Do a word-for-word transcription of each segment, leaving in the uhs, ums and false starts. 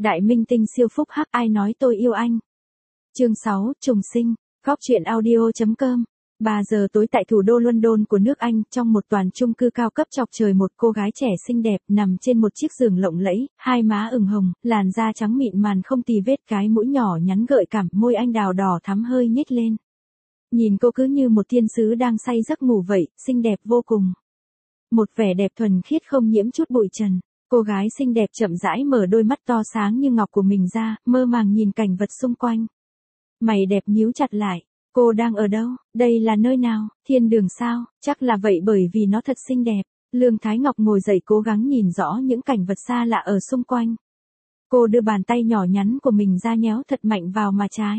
Đại minh tinh siêu phúc hắc ai nói tôi yêu anh. Chương sáu, trùng sinh, góc truyện audio chấm com. ba giờ tối tại thủ đô London của nước Anh, trong một toàn chung cư cao cấp chọc trời, một cô gái trẻ xinh đẹp nằm trên một chiếc giường lộng lẫy, hai má ửng hồng, làn da trắng mịn màn không tì vết, cái mũi nhỏ nhắn gợi cảm, môi anh đào đỏ thắm hơi nhếch lên. Nhìn cô cứ như một thiên sứ đang say giấc ngủ vậy, xinh đẹp vô cùng. Một vẻ đẹp thuần khiết không nhiễm chút bụi trần. Cô gái xinh đẹp chậm rãi mở đôi mắt to sáng như ngọc của mình ra, mơ màng nhìn cảnh vật xung quanh. Mày đẹp nhíu chặt lại. Cô đang ở đâu? Đây là nơi nào? Thiên đường sao? Chắc là vậy bởi vì nó thật xinh đẹp. Lương Thái Ngọc ngồi dậy cố gắng nhìn rõ những cảnh vật xa lạ ở xung quanh. Cô đưa bàn tay nhỏ nhắn của mình ra nhéo thật mạnh vào má trái.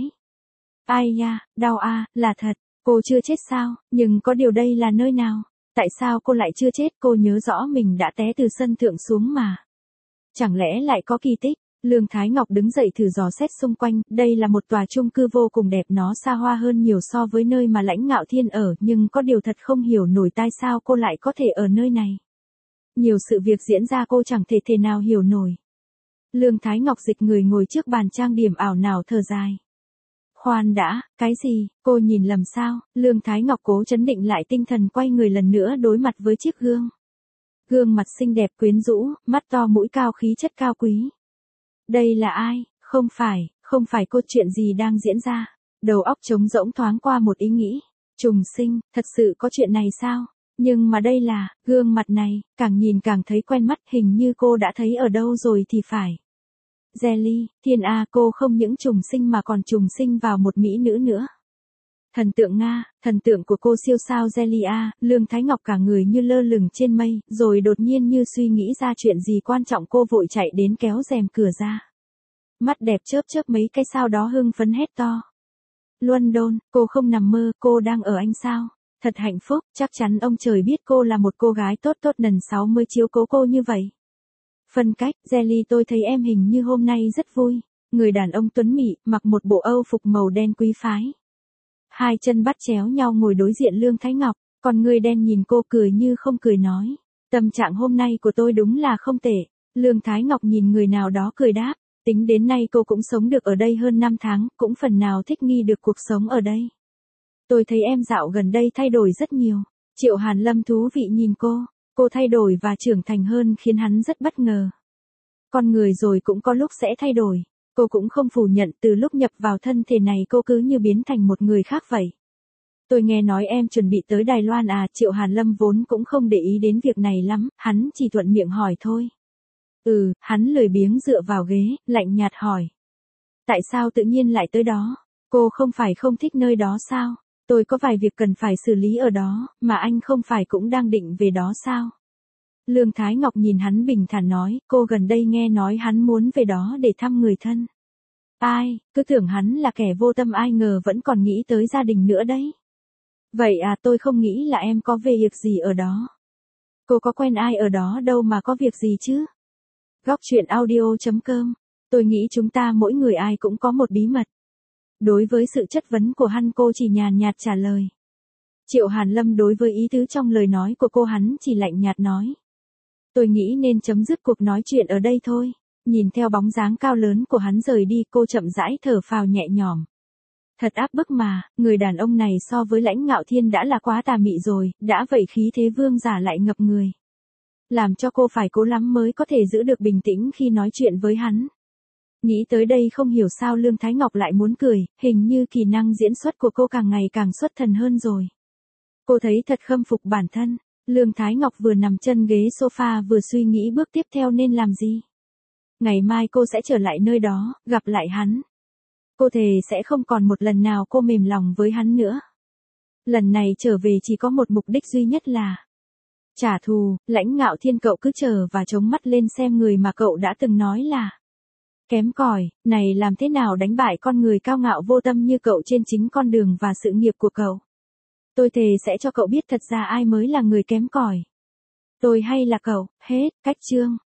Ai da, đau a, à, là thật. Cô chưa chết sao? Nhưng có điều đây là nơi nào? Tại sao cô lại chưa chết? Cô nhớ rõ mình đã té từ sân thượng xuống mà. Chẳng lẽ lại có kỳ tích? Lương Thái Ngọc đứng dậy thử dò xét xung quanh, đây là một tòa chung cư vô cùng đẹp, nó xa hoa hơn nhiều so với nơi mà Lãnh Ngạo Thiên ở, nhưng có điều thật không hiểu nổi tại sao cô lại có thể ở nơi này. Nhiều sự việc diễn ra cô chẳng thể thể nào hiểu nổi. Lương Thái Ngọc dịch người ngồi trước bàn trang điểm ảo não thở dài. Khoan đã, cái gì, cô nhìn lầm sao? Lương Thái Ngọc cố trấn định lại tinh thần, quay người lần nữa đối mặt với chiếc gương. Gương mặt xinh đẹp quyến rũ, mắt to mũi cao, khí chất cao quý. Đây là ai? Không phải, không phải cô, chuyện gì đang diễn ra? Đầu óc trống rỗng thoáng qua một ý nghĩ. Trùng sinh, thật sự có chuyện này sao? Nhưng mà đây là, gương mặt này, càng nhìn càng thấy quen mắt, hình như cô đã thấy ở đâu rồi thì phải. Jelly, Thiên A, cô không những trùng sinh mà còn trùng sinh vào một mỹ nữ nữa. Thần tượng Nga, thần tượng của cô siêu sao Jelly A. Lương Thái Ngọc cả người như lơ lửng trên mây, rồi đột nhiên như suy nghĩ ra chuyện gì quan trọng, cô vội chạy đến kéo rèm cửa ra. Mắt đẹp chớp chớp mấy cái, sau đó hưng phấn hét to. London, cô không nằm mơ, cô đang ở Anh sao? Thật hạnh phúc, chắc chắn ông trời biết cô là một cô gái tốt tốt nần sáu mươi chiếu cố cô như vậy. Phân cách, Jelly, tôi thấy em hình như hôm nay rất vui. Người đàn ông tuấn mỹ, mặc một bộ âu phục màu đen quý phái. Hai chân bắt chéo nhau ngồi đối diện Lương Thái Ngọc, còn người đen nhìn cô cười như không cười nói. Tâm trạng hôm nay của tôi đúng là không tệ. Lương Thái Ngọc nhìn người nào đó cười đáp. Tính đến nay cô cũng sống được ở đây hơn năm tháng, cũng phần nào thích nghi được cuộc sống ở đây. Tôi thấy em dạo gần đây thay đổi rất nhiều. Triệu Hàn Lâm thú vị nhìn cô. Cô thay đổi và trưởng thành hơn khiến hắn rất bất ngờ. Con người rồi cũng có lúc sẽ thay đổi. Cô cũng không phủ nhận, từ lúc nhập vào thân thể này cô cứ như biến thành một người khác vậy. Tôi nghe nói em chuẩn bị tới Đài Loan à? Triệu Hàn Lâm vốn cũng không để ý đến việc này lắm, hắn chỉ thuận miệng hỏi thôi. Ừ, hắn lười biếng dựa vào ghế, lạnh nhạt hỏi. Tại sao tự nhiên lại tới đó? Cô không phải không thích nơi đó sao? Tôi có vài việc cần phải xử lý ở đó, mà anh không phải cũng đang định về đó sao? Lương Thái Ngọc nhìn hắn bình thản nói, cô gần đây nghe nói hắn muốn về đó để thăm người thân. Ai, cứ tưởng hắn là kẻ vô tâm, ai ngờ vẫn còn nghĩ tới gia đình nữa đấy. Vậy à, tôi không nghĩ là em có về việc gì ở đó. Cô có quen ai ở đó đâu mà có việc gì chứ? Góc truyện audio chấm com. Tôi nghĩ chúng ta mỗi người ai cũng có một bí mật. Đối với sự chất vấn của hắn, cô chỉ nhàn nhạt trả lời. Triệu Hàn Lâm đối với ý tứ trong lời nói của cô, hắn chỉ lạnh nhạt nói. Tôi nghĩ nên chấm dứt cuộc nói chuyện ở đây thôi. Nhìn theo bóng dáng cao lớn của hắn rời đi, cô chậm rãi thở phào nhẹ nhõm. Thật áp bức mà, người đàn ông này so với Lãnh Ngạo Thiên đã là quá tà mị rồi, đã vậy khí thế vương giả lại ngập người. Làm cho cô phải cố lắm mới có thể giữ được bình tĩnh khi nói chuyện với hắn. Nghĩ tới đây không hiểu sao Lương Thái Ngọc lại muốn cười, hình như kỹ năng diễn xuất của cô càng ngày càng xuất thần hơn rồi. Cô thấy thật khâm phục bản thân. Lương Thái Ngọc vừa nằm chân ghế sofa vừa suy nghĩ bước tiếp theo nên làm gì. Ngày mai cô sẽ trở lại nơi đó, gặp lại hắn. Cô thề sẽ không còn một lần nào cô mềm lòng với hắn nữa. Lần này trở về chỉ có một mục đích duy nhất là trả thù. Lãnh Ngạo Thiên, cậu cứ chờ và chống mắt lên xem người mà cậu đã từng nói là kém cỏi, này làm thế nào đánh bại con người cao ngạo vô tâm như cậu trên chính con đường và sự nghiệp của cậu. Tôi thề sẽ cho cậu biết thật ra ai mới là người kém cỏi. Tôi hay là cậu, hết, cách chương.